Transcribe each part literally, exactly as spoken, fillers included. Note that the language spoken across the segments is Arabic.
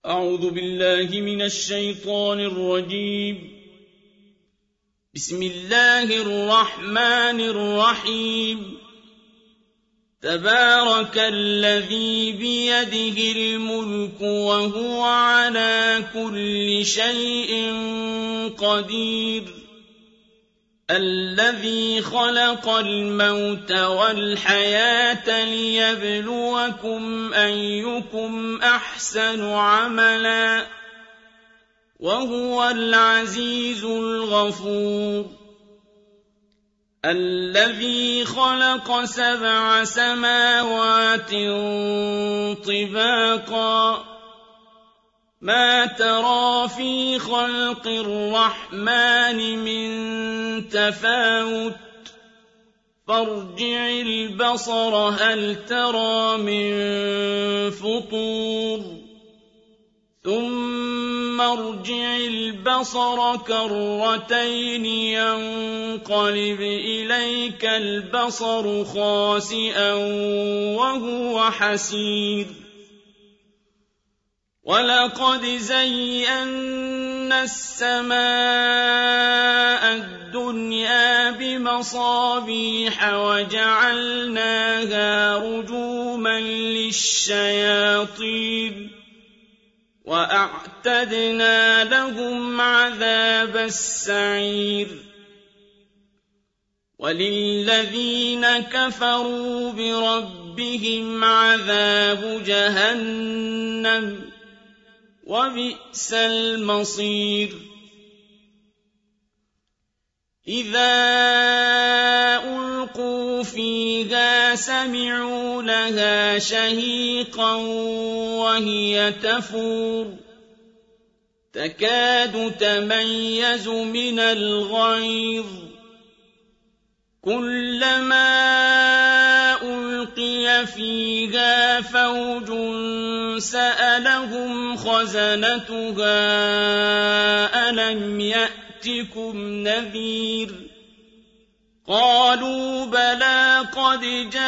أعوذ بالله من الشيطان الرجيم. بسم الله الرحمن الرحيم. تبارك الذي بيده الملك وهو على كل شيء قدير. الذي خلق الموت والحياة ليبلوكم أيكم أحسن عملا وهو العزيز الغفور. الذي خلق سبع سماوات طباقا ما ترى في خلق الرحمن من تفاوت فارجع البصر هل ترى من فطور ثم ارجع البصر كرتين ينقلب إليك البصر خاسئا وهو حسير. ولقد زينا السماء الدنيا بمصابيح وجعلناها رجوما للشياطين وأعتدنا لهم عذاب السعير. وللذين كفروا بربهم عذاب جهنم وبئس المصير. إذا ألقوا فيها سمعوا لها شهيقا وهي تفور تكاد تميز من الغيظ كلما ألقي فيها فوج سألهم خزنتها ألم يأتكم نذير قالوا بلى قد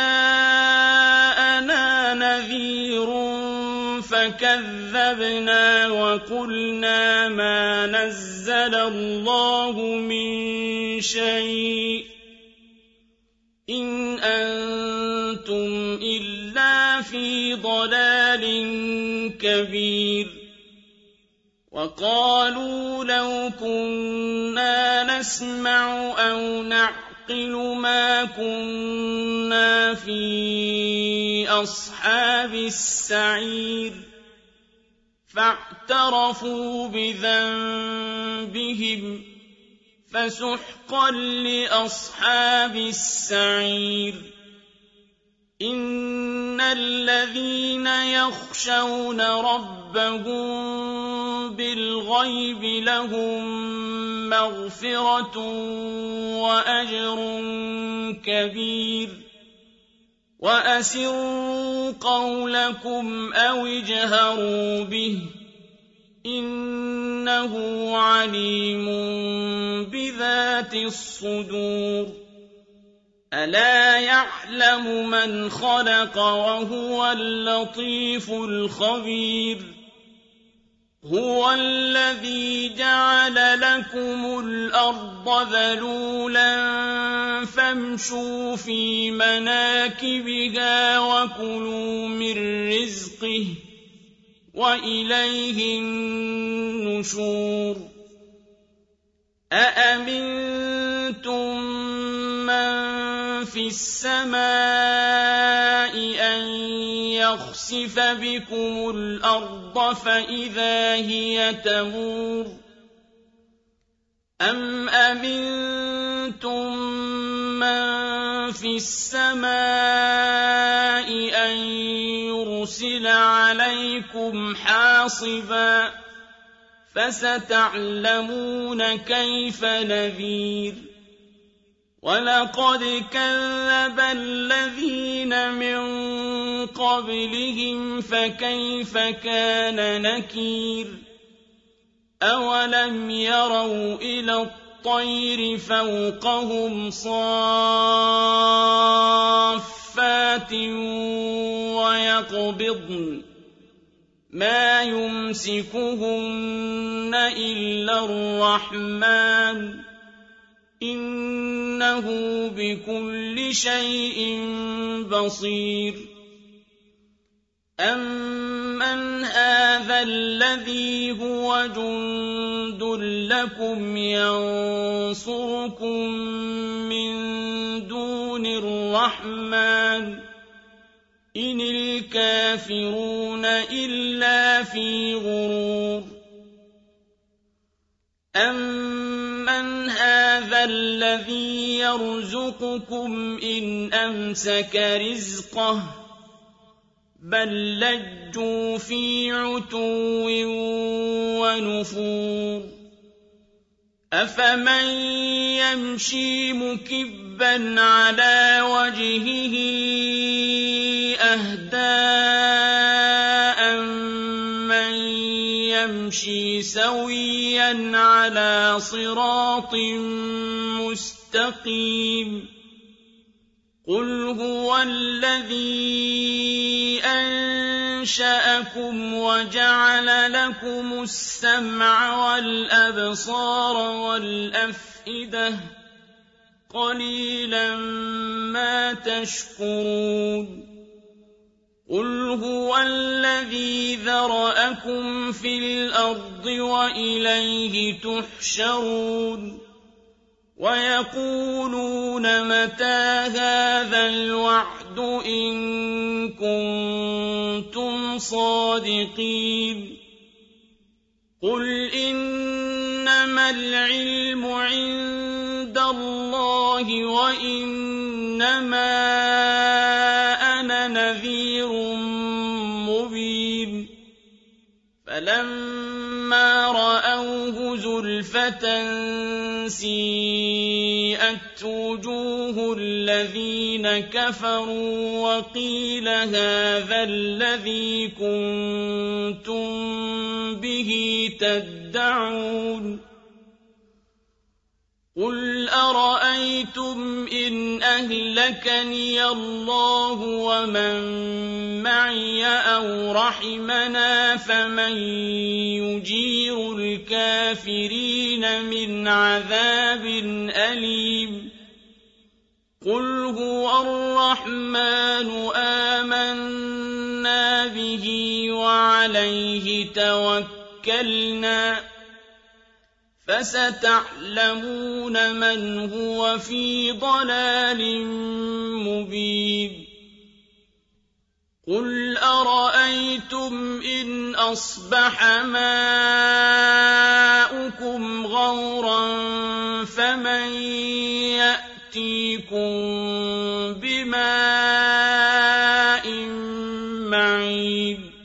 جاءنا نذير فكذبنا وقلنا ما نزل الله من شيء إن أنتم إلا في ضلال كبير. وقالوا لو كنا نسمع أو نعقل ما كنا في أصحاب السعير فاعترفوا بذنبهم فسحقا لأصحاب السعير. إن الذين يخشون ربهم بالغيب لهم مغفرة وأجر كبير. وأسروا قولكم أو اجهروا به إنه عليم بذات الصدور. ألا يعلم من خلق وهو اللطيف الخبير. هو الذي جعل لكم الأرض ذلولا فامشوا في مناكبها وكلوا من رزقه وإليه النشور. أأمنتم من في السماء أن يخسف بكم الأرض فإذا هي تمور أم أمنتم من في السماء أن يرسل عليكم حاصبا فستعلمون كيف نذير. ولقد كذب الذين من قبلهم فكيف كان نكير. أولم يروا إلى الطير فوقهم صافات ويقبضن مَا يُمْسِكُهُنَّ إِلَّا الرَّحْمَٰنُ ۚ إِنَّهُ بِكُلِّ شَيْءٍ بَصِيرٌ أَمَّنْ هَٰذَا الَّذِي هُوَ جُندٌ لَّكُمْ يَنصُرُكُم مِّن دُونِ الرَّحْمَٰنِ ۚ إِنِ الْكَافِرُونَ إِلَّا فِي غُرُورٍ أَمَّنْ هَٰذَا الَّذِي يَرْزُقُكُمْ إِنْ أَمْسَكَ رِزْقَهُ ۚ بَل لَّجُّوا فِي عُتُوٍّ وَنُفُورٍ أَفَمَن يَمْشِي مُكِبًّا عَلَىٰ وَجْهِهِ أَهْدَىٰ أَمَّن يَمْشِي سَوِيًّا عَلَىٰ صِرَاطٍ مُّسْتَقِيمٍ قُلْ هُوَ الَّذِي أَنشَأَكُمْ وَجَعَلَ لَكُمُ السَّمْعَ وَالْأَبْصَارَ وَالْأَفْئِدَةَ ۖ قَلِيلًا مَّا تَشْكُرُونَ قُلْ هُوَ الَّذِي ذَرَأَكُمْ فِي الْأَرْضِ وَإِلَيْهِ تُحْشَرُونَ وَيَقُولُونَ مَتَىٰ هَٰذَا الْوَعْدُ إِن كُنتُمْ صَادِقِينَ قُلْ إِنَّمَا الْعِلْمُ عِندَ اللَّهِ وَإِنَّمَا أَنَا نَذِيرٌ مُّبِينٌ فَلَمَّا رَأَوْهُ زُلْفَةً سِيئَتْ وُجُوهُ الَّذِينَ كَفَرُوا وَقِيلَ هَٰذَا الَّذِي كُنتُم بِهِ تَدَّعُونَ قُلْ أَرَأَيْتُمْ إِنْ أَهْلَكَنِيَ اللَّهُ وَمَن مَّعِيَ أَوْ رَحِمَنَا فَمَن يُجِيرُ الْكَافِرِينَ مِنْ عَذَابٍ أَلِيمٍ قُلْ هُوَ الرَّحْمَٰنُ آمَنَّا بِهِ وَعَلَيْهِ تَوَكَّلْنَا ۖ فَسَتَعْلَمُونَ مَنْ هُوَ فِي ضَلَالٍ مُّبِينٍ قُلْ أَرَأَيْتُمْ إِنْ أَصْبَحَ مَاؤُكُمْ غَوْرًا فَمَن يَأْتِيكُم بِمَاءٍ مَّعِينٍ